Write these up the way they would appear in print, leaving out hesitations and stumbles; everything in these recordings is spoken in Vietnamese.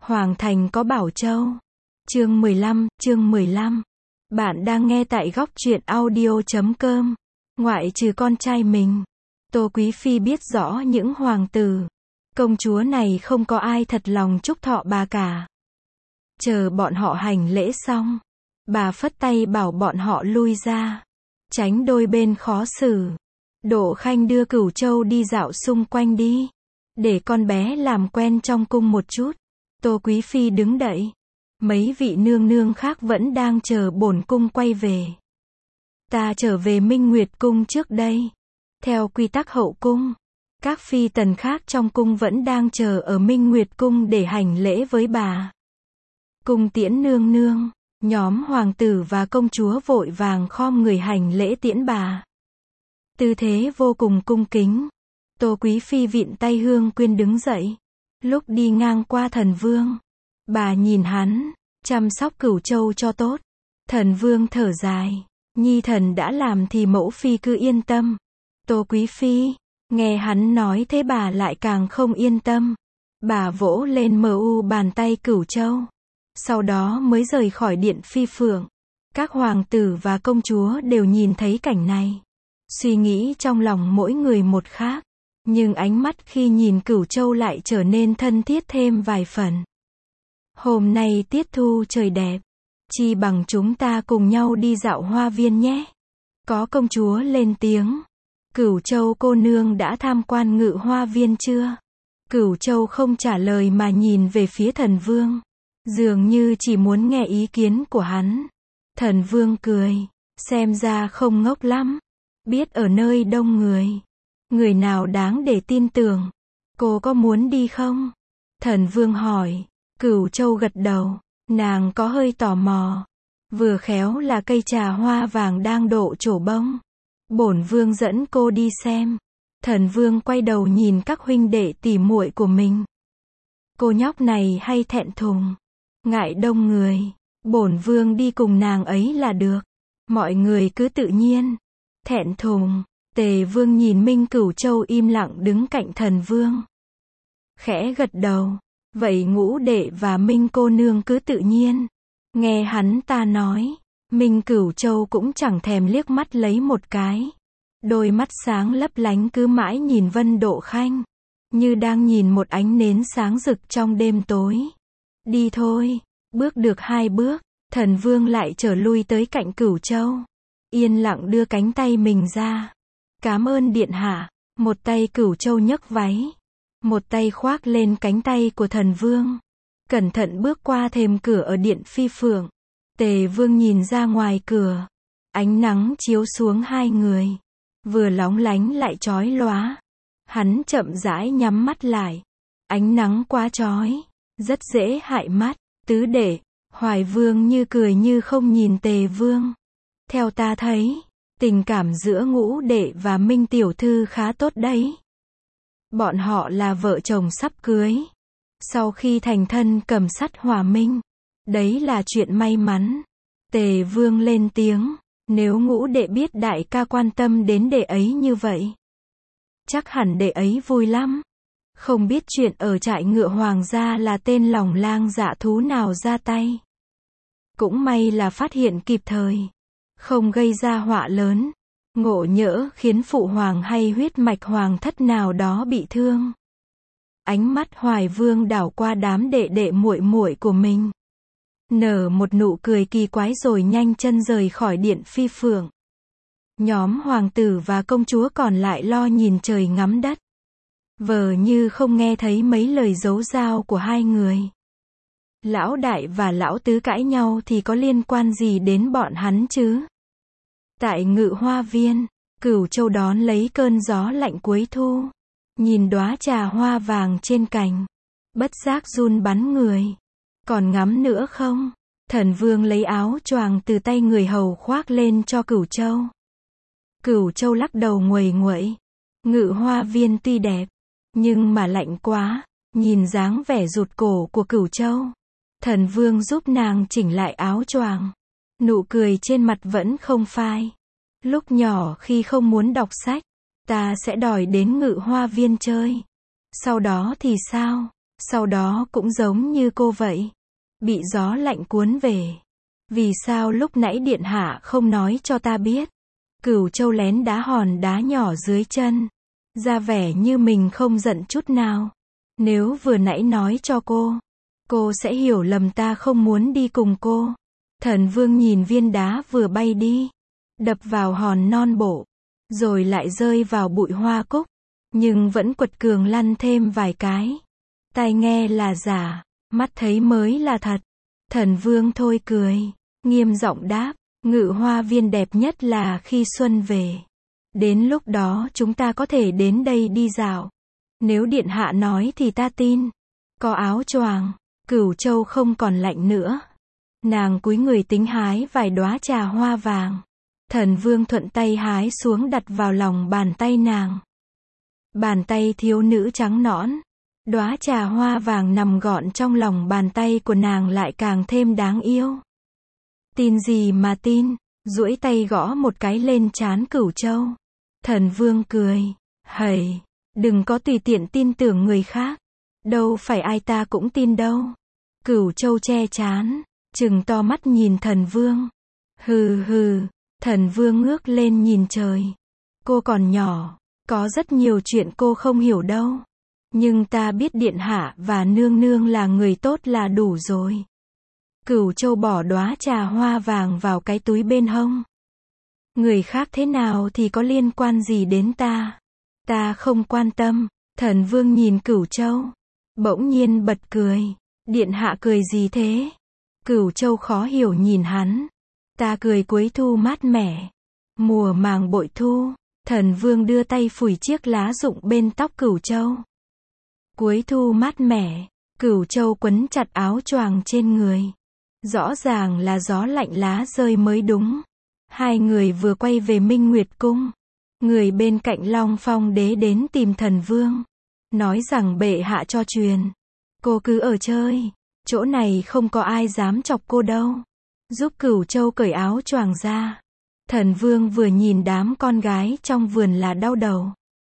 Hoàng thành có Bảo Châu. Chương 15. Bạn đang nghe tại góc truyện audio.com. Ngoại trừ con trai mình, Tô Quý Phi biết rõ những hoàng tử, công chúa này không có ai thật lòng chúc thọ bà cả. Chờ bọn họ hành lễ xong, bà phất tay bảo bọn họ lui ra, tránh đôi bên khó xử. Độ Khanh đưa Cửu Châu đi dạo xung quanh đi, để con bé làm quen trong cung một chút. Tô Quý Phi đứng đậy. Mấy vị nương nương khác vẫn đang chờ bổn cung quay về. Ta trở về Minh Nguyệt cung trước đây. Theo quy tắc hậu cung, các phi tần khác trong cung vẫn đang chờ ở Minh Nguyệt cung để hành lễ với bà. Cung tiễn nương nương, nhóm hoàng tử và công chúa vội vàng khom người hành lễ tiễn bà. Tư thế vô cùng cung kính. Tô Quý Phi vịn tay Hương Quyên đứng dậy. Lúc đi ngang qua Thần Vương, bà nhìn hắn, chăm sóc Cửu Châu cho tốt. Thần Vương thở dài, nhi thần đã làm thì mẫu phi cứ yên tâm. Tô Quý Phi, nghe hắn nói thế bà lại càng không yên tâm. Bà vỗ lên bàn tay Cửu Châu, sau đó mới rời khỏi điện phi phượng. Các hoàng tử và công chúa đều nhìn thấy cảnh này. Suy nghĩ trong lòng mỗi người một khác, nhưng ánh mắt khi nhìn Cửu Châu lại trở nên thân thiết thêm vài phần. Hôm nay tiết thu trời đẹp, chi bằng chúng ta cùng nhau đi dạo hoa viên nhé. Có công chúa lên tiếng. Cửu Châu cô nương đã tham quan Ngự Hoa Viên chưa? Cửu Châu không trả lời mà nhìn về phía Thần Vương, dường như chỉ muốn nghe ý kiến của hắn. Thần Vương cười, xem ra không ngốc lắm, biết ở nơi đông người nào đáng để tin tưởng. Cô có muốn đi không? Thần Vương hỏi. Cửu Châu gật đầu, nàng có hơi tò mò. Vừa khéo là cây trà hoa vàng đang độ trổ bông. Bổn vương dẫn cô đi xem. Thần Vương quay đầu nhìn các huynh đệ tỉ muội của mình. Cô nhóc này hay thẹn thùng, ngại đông người. Bổn vương đi cùng nàng ấy là được. Mọi người cứ tự nhiên. Thẹn thùng. Tề Vương nhìn Minh Cửu Châu im lặng đứng cạnh Thần Vương, khẽ gật đầu. Vậy ngũ đệ và Minh cô nương cứ tự nhiên. Nghe hắn ta nói, Minh Cửu Châu cũng chẳng thèm liếc mắt lấy một cái. Đôi mắt sáng lấp lánh cứ mãi nhìn Vân Độ Khanh, như đang nhìn một ánh nến sáng rực trong đêm tối. Đi thôi. Bước được 2 bước, Thần Vương lại trở lui tới cạnh Cửu Châu, yên lặng đưa cánh tay mình ra. Cảm ơn điện hạ. Một tay Cửu Châu nhấc váy, một tay khoác lên cánh tay của Thần Vương, cẩn thận bước qua thềm cửa ở điện phi phượng. Tề Vương nhìn ra ngoài cửa, ánh nắng chiếu xuống hai người, vừa lóng lánh lại chói lóa. Hắn chậm rãi nhắm mắt lại. Ánh nắng quá chói, rất dễ hại mắt. Tứ đệ, Hoài Vương như cười như không nhìn Tề Vương. Theo ta thấy, tình cảm giữa ngũ đệ và Minh tiểu thư khá tốt đấy. Bọn họ là vợ chồng sắp cưới. Sau khi thành thân cầm sắt hòa minh. Đấy là chuyện may mắn. Tề Vương lên tiếng. Nếu ngũ đệ biết đại ca quan tâm đến đệ ấy như vậy, chắc hẳn đệ ấy vui lắm. Không biết chuyện ở trại ngựa hoàng gia là tên lòng lang dạ thú nào ra tay. Cũng may là phát hiện kịp thời, không gây ra họa lớn, ngộ nhỡ khiến phụ hoàng hay huyết mạch hoàng thất nào đó bị thương. Ánh mắt Hoài Vương đảo qua đám đệ đệ muội muội của mình, nở một nụ cười kỳ quái rồi nhanh chân rời khỏi điện phi phượng. Nhóm hoàng tử và công chúa còn lại lo nhìn trời ngắm đất, vờ như không nghe thấy mấy lời giấu giao của hai người. Lão đại và lão tứ cãi nhau thì có liên quan gì đến bọn hắn chứ? Tại Ngự Hoa Viên, Cửu Châu đón lấy cơn gió lạnh cuối thu, nhìn đóa trà hoa vàng trên cành, bất giác run bắn người. Còn ngắm nữa không? Thần Vương lấy áo choàng từ tay người hầu khoác lên cho Cửu Châu. Cửu Châu lắc đầu nguầy nguậy. Ngự Hoa Viên tuy đẹp, nhưng mà lạnh quá. Nhìn dáng vẻ rụt cổ của Cửu Châu, Thần Vương giúp nàng chỉnh lại áo choàng. Nụ cười trên mặt vẫn không phai. Lúc nhỏ khi không muốn đọc sách, ta sẽ đòi đến Ngự Hoa Viên chơi. Sau đó thì sao? Sau đó cũng giống như cô vậy, bị gió lạnh cuốn về. Vì sao lúc nãy điện hạ không nói cho ta biết? Cửu Châu lén đá hòn đá nhỏ dưới chân, ra vẻ như mình không giận chút nào. Nếu vừa nãy nói cho cô sẽ hiểu lầm ta không muốn đi cùng cô. Thần Vương nhìn viên đá vừa bay đi, đập vào hòn non bộ, rồi lại rơi vào bụi hoa cúc, nhưng vẫn quật cường lăn thêm vài cái. Tai nghe là giả, mắt thấy mới là thật. Thần Vương thôi cười, nghiêm giọng đáp, Ngự Hoa Viên đẹp nhất là khi xuân về. Đến lúc đó chúng ta có thể đến đây đi dạo. Nếu điện hạ nói thì ta tin. Có áo choàng, Cửu Châu không còn lạnh nữa. Nàng cúi người tính hái vài đóa trà hoa vàng. Thần Vương thuận tay hái xuống đặt vào lòng bàn tay nàng. Bàn tay thiếu nữ trắng nõn, đóa trà hoa vàng nằm gọn trong lòng bàn tay của nàng lại càng thêm đáng yêu. Tin gì mà tin, duỗi tay gõ một cái lên trán Cửu Châu. Thần Vương cười, hầy, đừng có tùy tiện tin tưởng người khác. Đâu phải ai ta cũng tin đâu. Cửu Châu che trán, trừng to mắt nhìn Thần Vương. Hừ hừ, Thần Vương ngước lên nhìn trời. Cô còn nhỏ, có rất nhiều chuyện cô không hiểu đâu. Nhưng ta biết điện hạ và nương nương là người tốt là đủ rồi. Cửu Châu bỏ đóa trà hoa vàng vào cái túi bên hông. Người khác thế nào thì có liên quan gì đến ta? Ta không quan tâm. Thần Vương nhìn Cửu Châu, bỗng nhiên bật cười. Điện hạ cười gì thế? Cửu Châu khó hiểu nhìn hắn. Ta cười cuối thu mát mẻ. Mùa màng bội thu. Thần Vương đưa tay phủi chiếc lá rụng bên tóc Cửu Châu. Cuối thu mát mẻ. Cửu Châu quấn chặt áo choàng trên người. Rõ ràng là gió lạnh lá rơi mới đúng. Hai người vừa quay về Minh Nguyệt Cung. Người bên cạnh Long Phong Đế đến tìm Thần Vương. Nói rằng bệ hạ cho truyền. Cô cứ ở chơi. Chỗ này không có ai dám chọc cô đâu. Giúp Cửu Châu cởi áo choàng ra. Thần Vương vừa nhìn đám con gái trong vườn là đau đầu.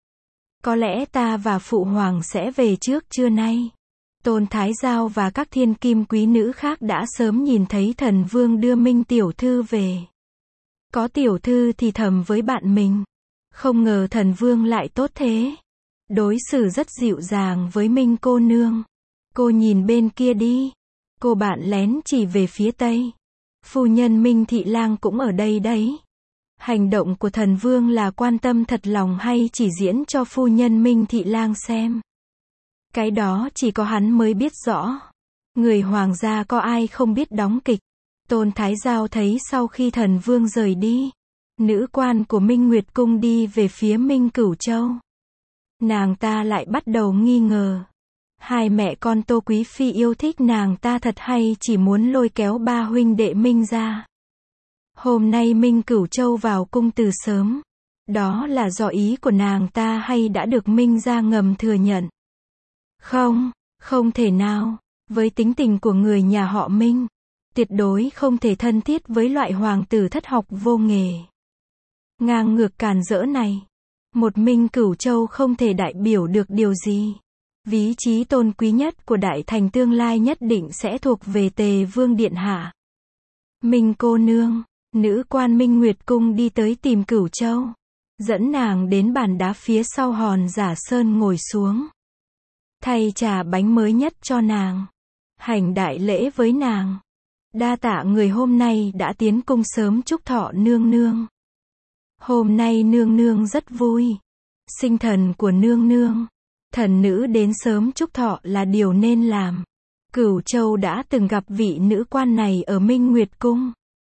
Có lẽ ta và Phụ Hoàng sẽ về trước trưa nay. Tôn Thái Giao và các thiên kim quý nữ khác đã sớm nhìn thấy Thần Vương đưa Minh tiểu thư về. Có tiểu thư thì thầm với bạn mình. Không ngờ Thần Vương lại tốt thế. Đối xử rất dịu dàng với Minh cô nương. Cô nhìn bên kia đi. Cô bạn lén chỉ về phía tây. Phu nhân Minh Thị Lang cũng ở đây đấy. Hành động của Thần Vương là quan tâm thật lòng hay chỉ diễn cho phu nhân Minh Thị Lang xem? Cái đó chỉ có hắn mới biết rõ. Người hoàng gia có ai không biết đóng kịch. Tôn Thái Giao thấy sau khi Thần Vương rời đi, nữ quan của Minh Nguyệt Cung đi về phía Minh Cửu Châu. Nàng ta lại bắt đầu nghi ngờ. Hai mẹ con Tô Quý Phi yêu thích nàng ta thật hay chỉ muốn lôi kéo ba huynh đệ Minh ra. Hôm nay Minh Cửu Châu vào cung từ sớm. Đó là do ý của nàng ta hay đã được Minh gia ngầm thừa nhận? Không, không thể nào. Với tính tình của người nhà họ Minh, tuyệt đối không thể thân thiết với loại hoàng tử thất học vô nghề. Ngang ngược càn rỡ này. Một Minh Cửu Châu không thể đại biểu được điều gì. Ví trí tôn quý nhất của đại thành tương lai nhất định sẽ thuộc về Tề Vương Điện Hạ. Minh cô nương, nữ quan Minh Nguyệt Cung đi tới tìm Cửu Châu. Dẫn nàng đến bàn đá phía sau hòn Giả Sơn ngồi xuống. Thay trà bánh mới nhất cho nàng. Hành đại lễ với nàng. Đa tạ người hôm nay đã tiến cung sớm chúc thọ nương nương. Hôm nay nương nương rất vui. Sinh thần của nương nương. Thần nữ đến sớm chúc thọ là điều nên làm. Cửu Châu đã từng gặp vị nữ quan này ở Minh Nguyệt Cung.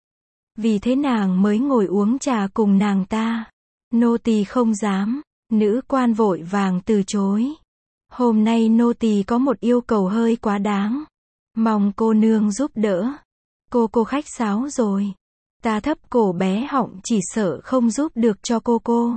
Vì thế nàng mới ngồi uống trà cùng nàng ta. Nô tỳ không dám. Nữ quan vội vàng từ chối. Hôm nay nô tỳ có một yêu cầu hơi quá đáng. Mong cô nương giúp đỡ. Cô khách sáo rồi. Ta thấp cổ bé họng chỉ sợ không giúp được cho cô.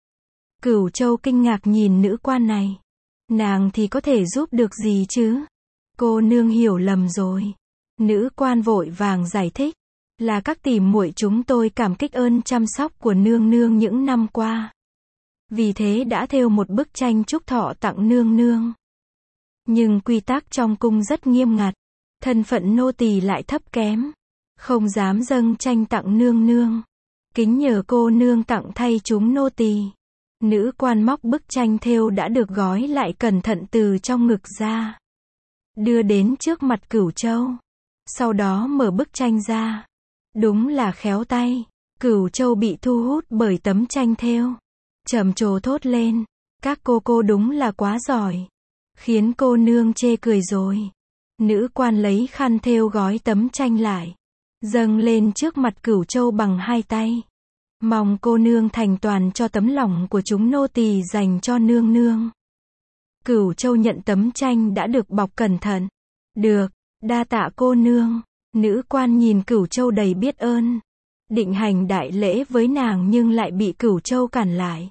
Cửu Châu kinh ngạc nhìn nữ quan này. Nàng thì có thể giúp được gì chứ? Cô nương hiểu lầm rồi. Nữ quan vội vàng giải thích. Là các tỷ muội chúng tôi cảm kích ơn chăm sóc của nương nương những năm qua. Vì thế đã thêu một bức tranh chúc thọ tặng nương nương. Nhưng quy tắc trong cung rất nghiêm ngặt. Thân phận nô tỳ lại thấp kém. Không dám dâng tranh tặng nương nương. Kính nhờ cô nương tặng thay chúng nô tỳ. Nữ quan móc bức tranh thêu đã được gói lại cẩn thận từ trong ngực ra. Đưa đến trước mặt Cửu Châu. Sau đó mở bức tranh ra. Đúng là khéo tay. Cửu Châu bị thu hút bởi tấm tranh thêu. Trầm trồ thốt lên. Các cô đúng là quá giỏi. Khiến cô nương chê cười rồi. Nữ quan lấy khăn thêu gói tấm tranh lại. Dâng lên trước mặt Cửu Châu bằng hai tay. Mong cô nương thành toàn cho tấm lòng của chúng nô tỳ dành cho nương nương. Cửu Châu nhận tấm tranh đã được bọc cẩn thận. Được, đa tạ cô nương. Nữ quan nhìn Cửu Châu đầy biết ơn. Định hành đại lễ với nàng nhưng lại bị Cửu Châu cản lại.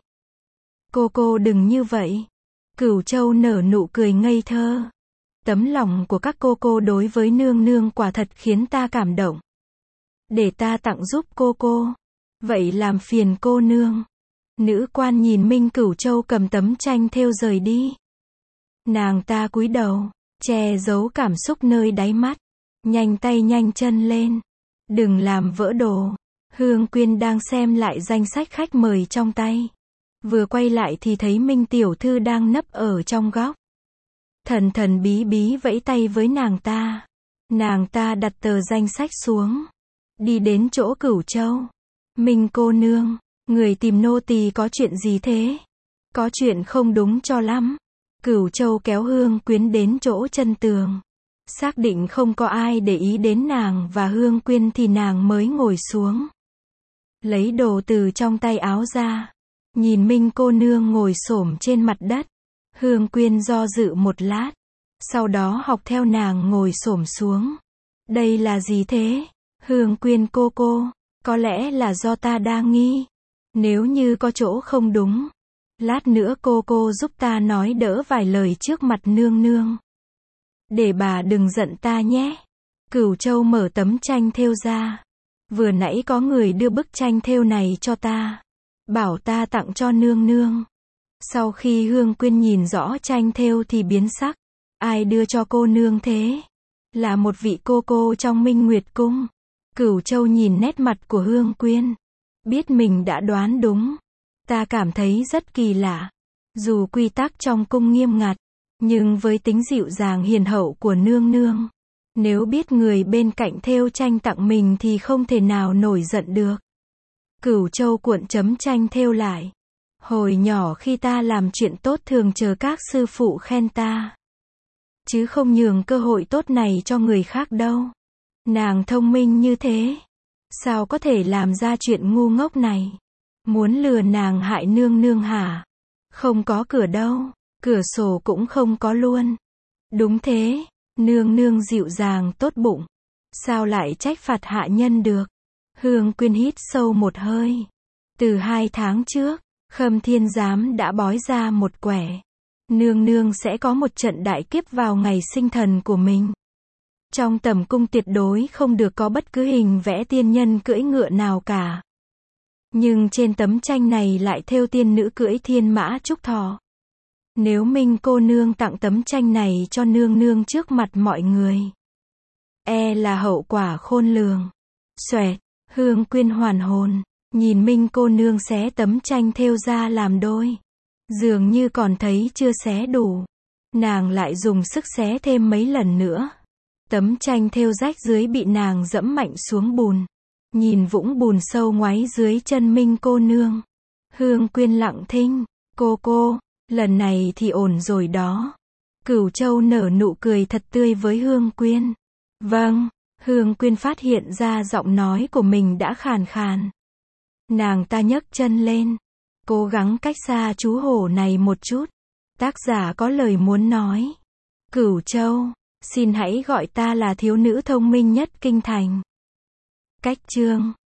Cô đừng như vậy. Cửu Châu nở nụ cười ngây thơ. Tấm lòng của các cô đối với nương nương quả thật khiến ta cảm động. Để ta tặng giúp cô. Vậy làm phiền cô nương. Nữ quan nhìn Minh Cửu Châu cầm tấm tranh thêu rời đi. Nàng ta cúi đầu, che giấu cảm xúc nơi đáy mắt. Nhanh tay nhanh chân lên. Đừng làm vỡ đồ. Hương Quyên đang xem lại danh sách khách mời trong tay. Vừa quay lại thì thấy Minh tiểu thư đang nấp ở trong góc. Thần bí bí vẫy tay với nàng ta. Nàng ta đặt tờ danh sách xuống. Đi đến chỗ Cửu Châu. Minh cô nương, người tìm nô tỳ có chuyện gì thế? Có chuyện không đúng cho lắm. Cửu Châu kéo Hương Quyên đến chỗ chân tường. Xác định không có ai để ý đến nàng và Hương Quyên thì nàng mới ngồi xuống. Lấy đồ từ trong tay áo ra. Nhìn Minh cô nương ngồi xổm trên mặt đất. Hương Quyên do dự một lát. Sau đó học theo nàng ngồi xổm xuống. Đây là gì thế? Hương Quyên cô. Có lẽ là do ta đa nghi. Nếu như có chỗ không đúng. Lát nữa cô giúp ta nói đỡ vài lời trước mặt nương nương. Để bà đừng giận ta nhé. Cửu Châu mở tấm tranh thêu ra. Vừa nãy có người đưa bức tranh thêu này cho ta. Bảo ta tặng cho nương nương. Sau khi Hương Quyên nhìn rõ tranh thêu thì biến sắc. Ai đưa cho cô nương thế? Là một vị cô trong Minh Nguyệt Cung. Cửu Châu nhìn nét mặt của Hương Quyên. Biết mình đã đoán đúng. Ta cảm thấy rất kỳ lạ. Dù quy tắc trong cung nghiêm ngặt. Nhưng với tính dịu dàng hiền hậu của nương nương. Nếu biết người bên cạnh thêu tranh tặng mình thì không thể nào nổi giận được. Cửu Châu cuộn chấm tranh thêu lại. Hồi nhỏ khi ta làm chuyện tốt thường chờ các sư phụ khen ta. Chứ không nhường cơ hội tốt này cho người khác đâu. Nàng thông minh như thế. Sao có thể làm ra chuyện ngu ngốc này? Muốn lừa nàng hại nương nương hả? Không có cửa đâu. Cửa sổ cũng không có luôn. Đúng thế. Nương nương dịu dàng tốt bụng. Sao lại trách phạt hạ nhân được? Hương Quyên hít sâu một hơi. Từ 2 tháng trước, Khâm Thiên Giám đã bói ra một quẻ. Nương nương sẽ có một trận đại kiếp vào ngày sinh thần của mình. Trong tầm cung tuyệt đối không được có bất cứ hình vẽ tiên nhân cưỡi ngựa nào cả. Nhưng trên tấm tranh này lại thêu tiên nữ cưỡi thiên mã trúc thọ. Nếu Minh cô nương tặng tấm tranh này cho nương nương trước mặt mọi người, là hậu quả khôn lường. Xoẹt, Hương Quyên hoàn hồn, nhìn Minh cô nương xé tấm tranh thêu ra làm đôi. Dường như còn thấy chưa xé đủ. Nàng lại dùng sức xé thêm mấy lần nữa. Tấm tranh thêu rách dưới bị nàng dẫm mạnh xuống bùn. Nhìn vũng bùn sâu ngoáy dưới chân Minh cô nương. Hương Quyên lặng thinh. Cô, lần này thì ổn rồi đó. Cửu Châu nở nụ cười thật tươi với Hương Quyên. Vâng, Hương Quyên phát hiện ra giọng nói của mình đã khàn khàn. Nàng ta nhấc chân lên. Cố gắng cách xa chú hổ này một chút. Tác giả có lời muốn nói. Cửu Châu, xin hãy gọi ta là thiếu nữ thông minh nhất kinh thành. Cách chương